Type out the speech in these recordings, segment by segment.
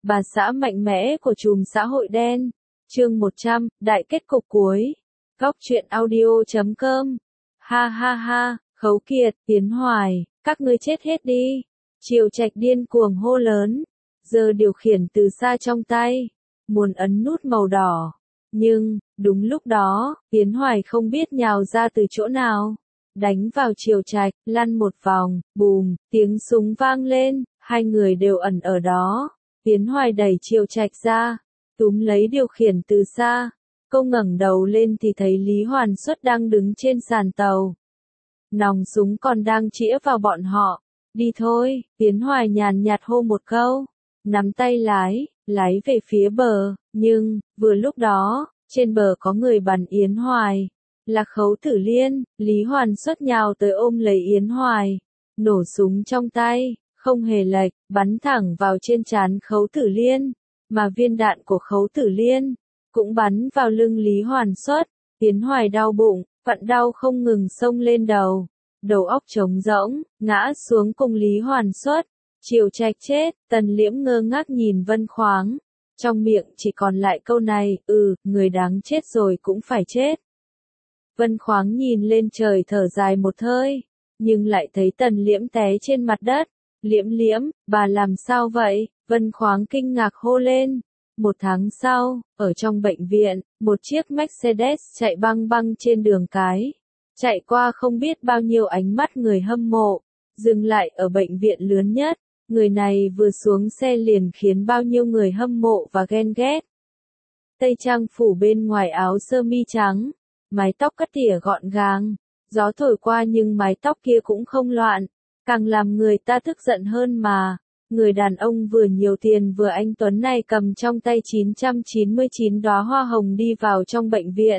Bà xã mạnh mẽ của chùm xã hội đen. Chương 100, đại kết cục cuối. Góc truyện audio.com. Ha ha ha, Khấu Kiệt, Tiến Hoài, các ngươi chết hết đi. Triều Trạch điên cuồng hô lớn, giơ điều khiển từ xa trong tay, muốn ấn nút màu đỏ. Nhưng, đúng lúc đó, Tiến Hoài không biết nhào ra từ chỗ nào, đánh vào Triều Trạch, lăn một vòng, bùm, tiếng súng vang lên, hai người đều ẩn ở đó. Tiến Hoài đẩy Triều Trạch ra, túm lấy điều khiển từ xa. Cô ngẩng đầu lên thì thấy Lý Hoàn Xuất đang đứng trên sàn tàu. Nòng súng còn đang chĩa vào bọn họ. Đi thôi, Tiến Hoài nhàn nhạt hô một câu, nắm tay lái về phía bờ, nhưng, vừa lúc đó, trên bờ có người bắn Yến Hoài. Là Khấu Tử Liên. Lý Hoàn Xuất nhào tới ôm lấy Yến Hoài, nổ súng trong tay, không hề lệch, bắn thẳng vào trên trán Khấu Tử Liên, mà viên đạn của Khấu Tử Liên cũng bắn vào lưng Lý Hoàn Xuất. Yến Hoài đau bụng, vặn đau không ngừng xông lên đầu óc trống rỗng, ngã xuống cùng Lý Hoàn Xuất. Triều Trạch chết. Tần Liễm ngơ ngác nhìn Vân Khoáng, trong miệng chỉ còn lại câu này, người đáng chết rồi cũng phải chết. Vân Khoáng nhìn lên trời thở dài một hơi, nhưng lại thấy Tần Liễm té trên mặt đất. Liễm, bà làm sao vậy? Vân Khoáng kinh ngạc hô lên. Một tháng sau, ở trong bệnh viện, một chiếc Mercedes chạy băng băng trên đường cái. Chạy qua không biết bao nhiêu ánh mắt người hâm mộ, dừng lại ở bệnh viện lớn nhất. Người này vừa xuống xe liền khiến bao nhiêu người hâm mộ và ghen ghét. Tây trang phủ bên ngoài áo sơ mi trắng, mái tóc cắt tỉa gọn gàng, gió thổi qua nhưng mái tóc kia cũng không loạn, càng làm người ta tức giận hơn mà. Người đàn ông vừa nhiều tiền vừa anh tuấn này cầm trong tay 999 đóa hoa hồng đi vào trong bệnh viện.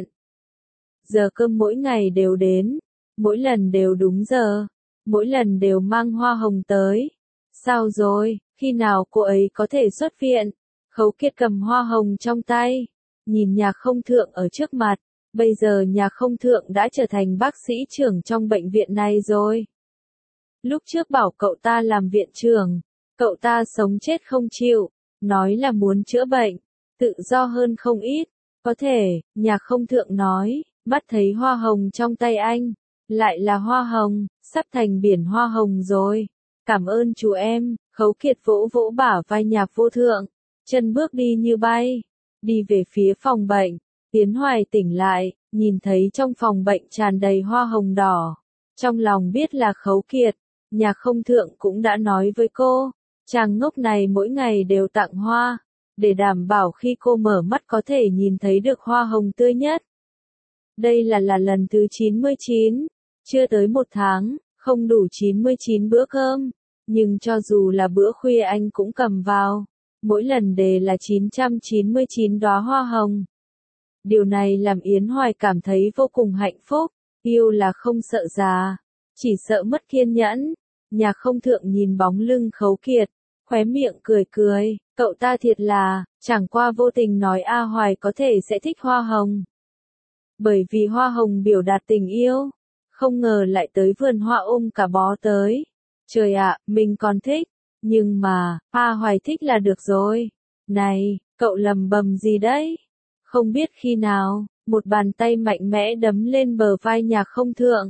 Giờ cơm mỗi ngày đều đến, mỗi lần đều đúng giờ, mỗi lần đều mang hoa hồng tới. Sao rồi, khi nào cô ấy có thể xuất viện? Khấu Kiệt cầm hoa hồng trong tay, nhìn Nhạc Không Thượng ở trước mặt. Bây giờ Nhạc Không Thượng đã trở thành bác sĩ trưởng trong bệnh viện này rồi. Lúc trước bảo cậu ta làm viện trưởng, cậu ta sống chết không chịu, nói là muốn chữa bệnh, tự do hơn không ít. Có thể, Nhạc Không Thượng nói, bắt thấy hoa hồng trong tay anh, lại là hoa hồng, sắp thành biển hoa hồng rồi. Cảm ơn chú em. Khấu Kiệt vỗ vỗ bả vai Nhạc Vô Thượng, chân bước đi như bay, đi về phía phòng bệnh. Tiến Hoài tỉnh lại, nhìn thấy trong phòng bệnh tràn đầy hoa hồng đỏ. Trong lòng biết là Khấu Kiệt. Nhạc Không Thượng cũng đã nói với cô, chàng ngốc này mỗi ngày đều tặng hoa, để đảm bảo khi cô mở mắt có thể nhìn thấy được hoa hồng tươi nhất. Đây là lần thứ 99, chưa tới một tháng, không đủ 99 bữa cơm, nhưng cho dù là bữa khuya anh cũng cầm vào, mỗi lần đề là 999 đóa hoa hồng. Điều này làm Yến Hoài cảm thấy vô cùng hạnh phúc, yêu là không sợ già, chỉ sợ mất kiên nhẫn. Nhạc Không Thượng nhìn bóng lưng Khấu Kiệt, khóe miệng cười, cậu ta thiệt là, chẳng qua vô tình nói A Hoài có thể sẽ thích hoa hồng. Bởi vì hoa hồng biểu đạt tình yêu, không ngờ lại tới vườn hoa ôm cả bó tới. Trời ạ, mình còn thích, nhưng mà, A Hoài thích là được rồi. Này, cậu lầm bầm gì đấy? Không biết khi nào, một bàn tay mạnh mẽ đấm lên bờ vai Nhạc Không Thượng.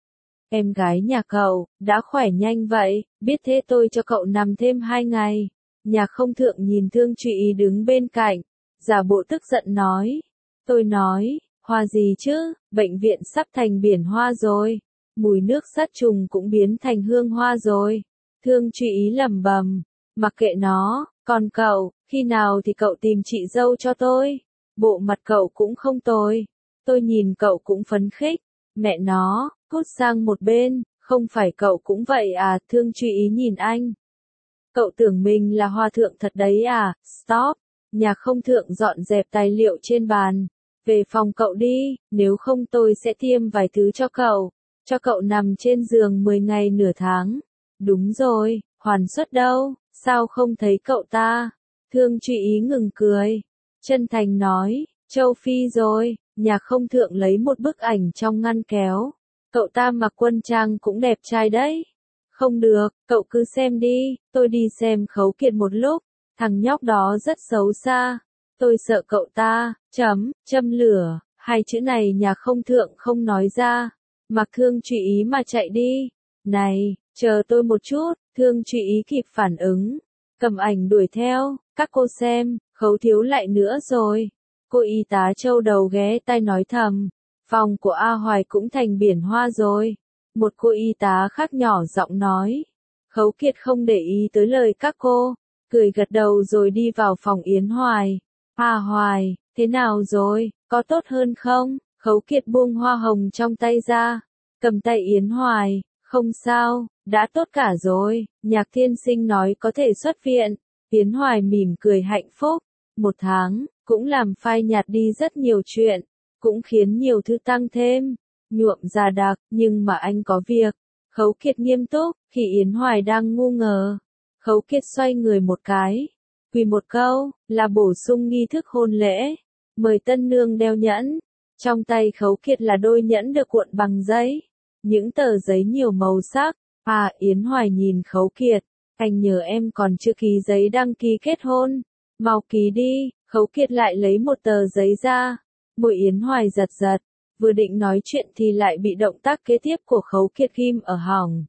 Em gái nhà cậu, đã khỏe nhanh vậy, biết thế tôi cho cậu nằm thêm 2 ngày. Nhạc Không Thượng nhìn Thương Trụy Ý đứng bên cạnh, giả bộ tức giận nói. Tôi nói, hoa gì chứ, bệnh viện sắp thành biển hoa rồi, mùi nước sát trùng cũng biến thành hương hoa rồi. Thương Trụy Ý lẩm bẩm, mặc kệ nó, còn cậu, khi nào thì cậu tìm chị dâu cho tôi, bộ mặt cậu cũng không tồi, tôi nhìn cậu cũng phấn khích, mẹ nó. Cút sang một bên, không phải cậu cũng vậy à? Thương Trụy Ý nhìn anh. Cậu tưởng mình là hòa thượng thật đấy à? Stop. Nhạc Không Thượng dọn dẹp tài liệu trên bàn. Về phòng cậu đi, nếu không tôi sẽ tiêm vài thứ cho cậu nằm trên giường 10 ngày nửa tháng. Đúng rồi, Hoàn Xuất đâu, sao không thấy cậu ta? Thương Trụy Ý ngừng cười, chân thành nói, châu Phi rồi. Nhạc Không Thượng lấy một bức ảnh trong ngăn kéo. Cậu ta mặc quân trang cũng đẹp trai đấy. Không được, cậu cứ xem đi, tôi đi xem Khấu Kiệt một lúc. thằng nhóc đó rất xấu xa. Tôi sợ cậu ta, châm lửa, hai chữ này nhà không thượng không nói ra. Mặc Thương Trụy Ý mà chạy đi. Này, chờ tôi một chút, Thương Trụy Ý kịp phản ứng. Cầm ảnh đuổi theo, các cô xem, Khấu thiếu lại nữa rồi. Cô y tá châu đầu ghé tai nói thầm. Phòng của A Hoài cũng thành biển hoa rồi. Một cô y tá khác nhỏ giọng nói. Khấu Kiệt không để ý tới lời các cô, cười gật đầu rồi đi vào phòng Yến Hoài. A Hoài, thế nào rồi, có tốt hơn không? Khấu Kiệt buông hoa hồng trong tay ra, cầm tay Yến Hoài, không sao, đã tốt cả rồi, Nhạc Thiên Sinh nói có thể xuất viện. Yến Hoài mỉm cười hạnh phúc, 1 tháng, cũng làm phai nhạt đi rất nhiều chuyện, cũng khiến nhiều thứ tăng thêm, nhuộm ra đặc, nhưng mà anh có việc. Khấu Kiệt nghiêm túc, khi Yến Hoài đang ngu ngờ. Khấu Kiệt xoay người một cái, quỳ một câu, là bổ sung nghi thức hôn lễ, mời tân nương đeo nhẫn. Trong tay Khấu Kiệt là đôi nhẫn được cuộn bằng giấy, những tờ giấy nhiều màu sắc. À, Yến Hoài nhìn Khấu Kiệt, anh nhớ em còn chưa ký giấy đăng ký kết hôn, mau ký đi. Khấu Kiệt lại lấy một tờ giấy ra, môi Yến Hoài giật giật, vừa định nói chuyện thì lại bị động tác kế tiếp của Khấu Kiệt ghim ở họng.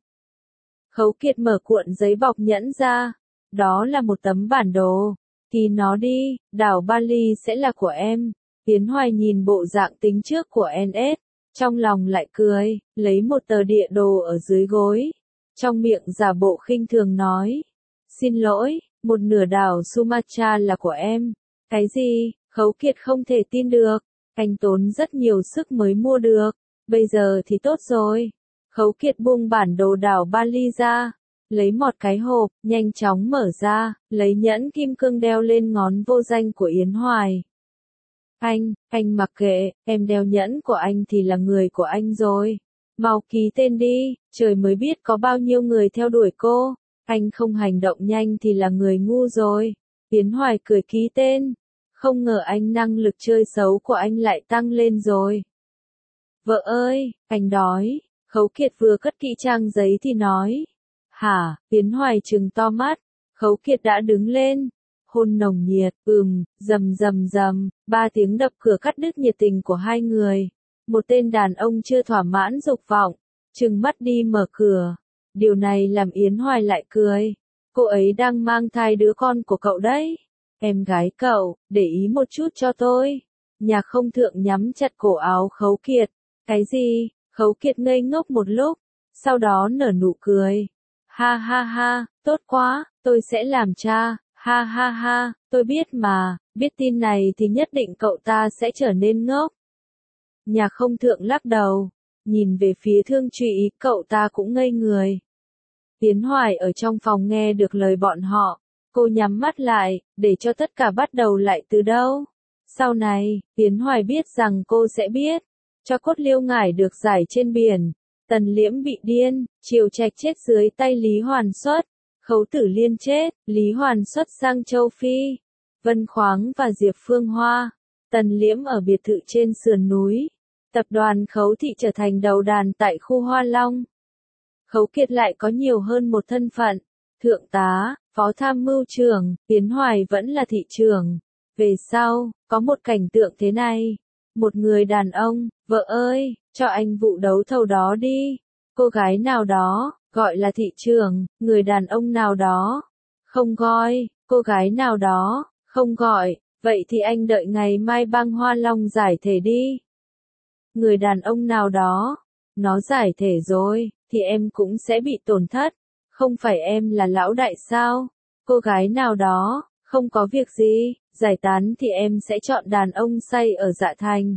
Khấu Kiệt mở cuộn giấy bọc nhẫn ra, đó là một tấm bản đồ, ký nó đi, đảo Bali sẽ là của em. Yến Hoài nhìn bộ dạng tính trước của NS, trong lòng lại cười, lấy một tờ địa đồ ở dưới gối, trong miệng giả bộ khinh thường nói. Xin lỗi, một nửa đảo Sumatra là của em. Cái gì? Khấu Kiệt không thể tin được, anh tốn rất nhiều sức mới mua được, bây giờ thì tốt rồi. Khấu Kiệt buông bản đồ đảo Bali ra, lấy một cái hộp, nhanh chóng mở ra, lấy nhẫn kim cương đeo lên ngón vô danh của Yến Hoài. Anh mặc kệ, em đeo nhẫn của anh thì là người của anh rồi. Mau ký tên đi, trời mới biết có bao nhiêu người theo đuổi cô. Anh không hành động nhanh thì là người ngu rồi. Yến Hoài cười ký tên. Không ngờ anh năng lực chơi xấu của anh lại tăng lên rồi. Vợ ơi, anh đói. Khấu Kiệt vừa cất kỹ trang giấy thì nói. Hả? Yến Hoài trừng to mắt. Khấu Kiệt đã đứng lên. Hôn nồng nhiệt, rầm rầm rầm, 3 tiếng đập cửa cắt đứt nhiệt tình của hai người. Một tên đàn ông chưa thỏa mãn dục vọng, trừng mắt đi mở cửa. Điều này làm Yến Hoài lại cười. Cô ấy đang mang thai đứa con của cậu đấy. Em gái cậu, để ý một chút cho tôi. Nhạc không thượng nhắm chặt cổ áo Khấu Kiệt. Cái gì? Khấu Kiệt ngây ngốc một lúc, sau đó nở nụ cười. Ha ha ha, tốt quá, tôi sẽ làm cha. Ha ha ha, tôi biết mà, biết tin này thì nhất định cậu ta sẽ trở nên ngốc. Nhạc không thượng lắc đầu, nhìn về phía Thương Trụy Ý, cậu ta cũng ngây người. Yến Hoài ở trong phòng nghe được lời bọn họ, cô nhắm mắt lại, để cho tất cả bắt đầu lại từ đâu. Sau này, Yến Hoài biết rằng cô sẽ biết, cho cốt Liêu Ngải được giải trên biển, Tần Liễm bị điên, Triều Trạch chết dưới tay Lý Hoàn Xuất. Khấu Tử Liên chết, Lý Hoàn Xuất sang châu Phi, Vân Khoáng và Diệp Phương Hoa, Tần Liễm ở biệt thự trên sườn núi, tập đoàn Khấu Thị trở thành đầu đàn tại khu Hoa Long. Khấu Kiệt lại có nhiều hơn một thân phận, thượng tá, phó tham mưu trưởng, Yến Hoài vẫn là thị trưởng. Về sau, có một cảnh tượng thế này, một người đàn ông, vợ ơi, cho anh vụ đấu thầu đó đi, cô gái nào đó. Gọi là thị trường, người đàn ông nào đó. Không gọi, cô gái nào đó, không gọi, vậy thì anh đợi ngày mai băng Hoa Long giải thể đi. Người đàn ông nào đó, nó giải thể rồi, thì em cũng sẽ bị tổn thất. Không phải em là lão đại sao? Cô gái nào đó, không có việc gì, giải tán thì em sẽ chọn đàn ông say ở Dạ Thành.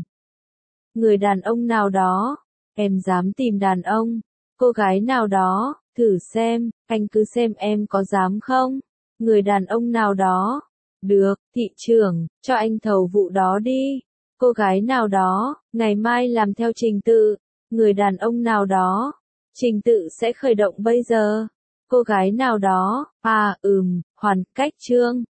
Người đàn ông nào đó, em dám tìm đàn ông. Cô gái nào đó, thử xem, anh cứ xem em có dám không? Người đàn ông nào đó, được, thị trưởng, cho anh thầu vụ đó đi. Cô gái nào đó, ngày mai làm theo trình tự. Người đàn ông nào đó, trình tự sẽ khởi động bây giờ. Cô gái nào đó, hoàn cách chương.